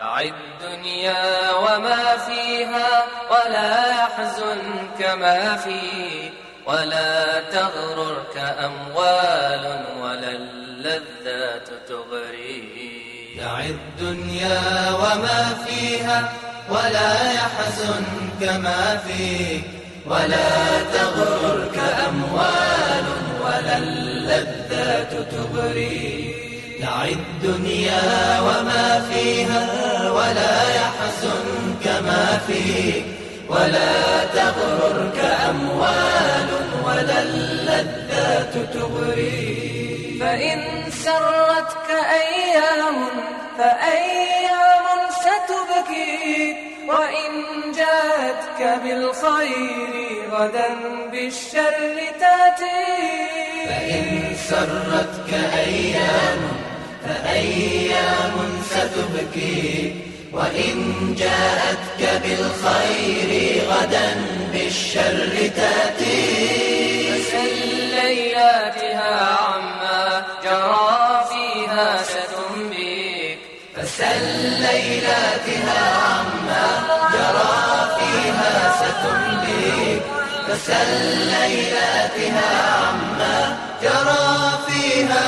دع الدنيا وما فيها ولا يحزنك ما فيه، ولا تغررك أموال ولا اللذات تغريك. دع الدنيا وما فيها ولا يحزنك ما فيك، ولا تغررك أموال ولا اللذات تغريك. دع الدنيا وما فيها ولا يحزنك ما فيك، ولا تغررك أموال ولا اللذات تغريك. فإن سرتك أيام فأيام ستبكيك، وإن جاءتك بالخير غدا بالشر تأتيك. فإن سرتك أيام فأيام ستبكيك، وإن جاءتك بالخير غدا بالشر تأتيك. فسل ليلاتها عما جرى فيها ستنبيك، فسل ليلاتها عما جرى فيها ستنبيك، فسل ليلاتها عما جرى فيها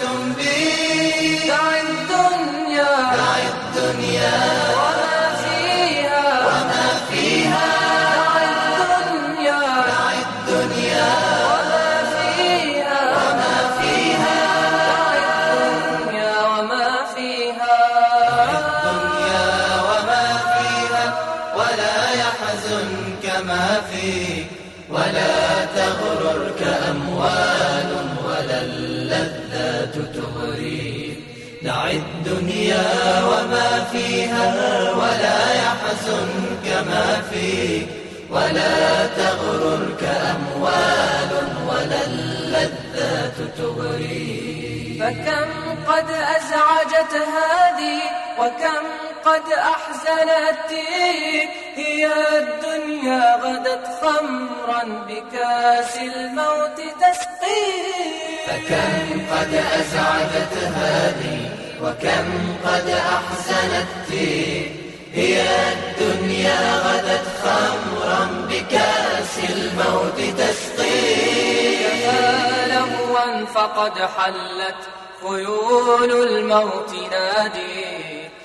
ستنبيك. دع الدنيا دع الدنيا وما فيها وما فيها، دع الدنيا دع الدنيا وما فيها وما فيها، دع الدنيا وما فيها. الدنيا وما فيها ولا يحزنك ما فيك، ولا تغررك أموال ولا اللذات تغريك. دع الدنيا وما فيها ولا يحزنك ما فيك، ولا تغررك أموال ولا اللذات تغريك. فكم قد أزعجت هذه وكم قد أحزنت تلك، هي الدنيا غدت خمرا بكاس الموت تسقيك. فكم قد أزعجت هذه وكم قد أحزنت تلك، هي الدنيا غدت خمرا بكاس الموت تسقيك. كفى لهوا فقد حلت خيول الموت نادي،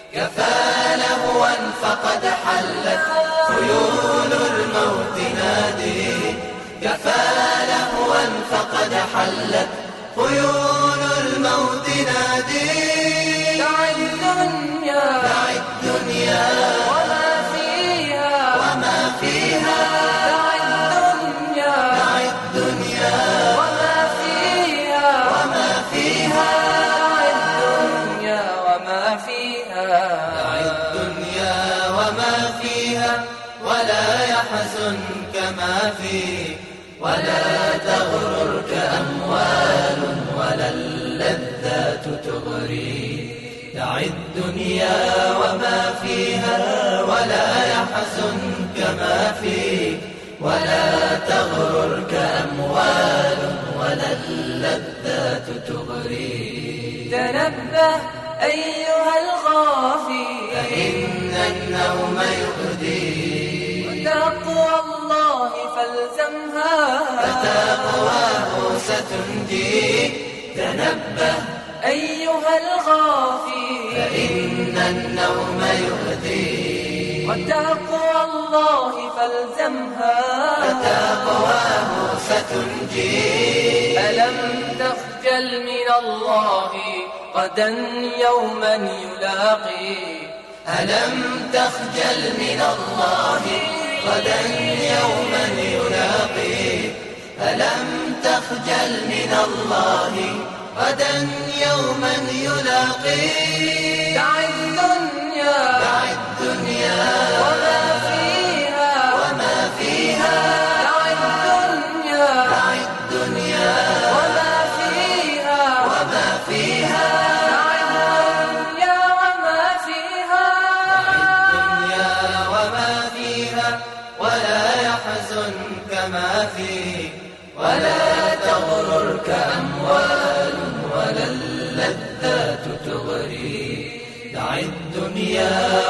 كفى لهوا فقد حلت خيول الموت نادي، كفى لهوا فقد حلت خيول الموت نادي. دع الدنيا دع الدنيا وما فيها وما فيها، دع الدنيا دع الدنيا وما فيها وما فيها، دع الدنيا وما فيها. دع الدنيا وما فيها ولا يحزنك ما فيك، ولا تغررك أموال ولا اللذات تغريك. دع الدنيا وما فيها ولا يحزنك ما فيك، ولا تغررك أموال ولا اللذات تغريك. تنبه أيها الغافي فإن النوم يؤذيك، وتقوى الله فالزمها، فتقواه ستنجيك. تنبه أيها الغافي فإن النوم يؤذيك، وتقوى الله فالزمها، فتقواه ستنجيك. ألم تخجل من الله غدا يوما يلاقي، ألم تخجل من الله غدا يوما يلاقي، ألم تخجل من الله غدا يوما يلاقي. دع الدنيا دع الدنيا وما فيها وما فيها، دع الدنيا دع الدنيا وما فيها وما فيها، دع الدنيا وما فيها. الدنيا وما فيها ولا يحزنك ما فيك، ولا تغررك أموال ولا اللذات تغريك. دع الدنيا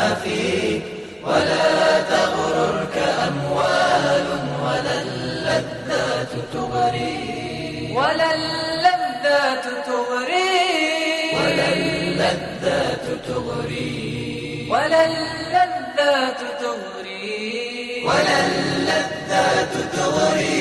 فيه، ولا تغررك أموال ولا اللذات تغري، ولا اللذات تغري، ولا اللذات تغري، ولا اللذات تغري، ولا اللذات تغري.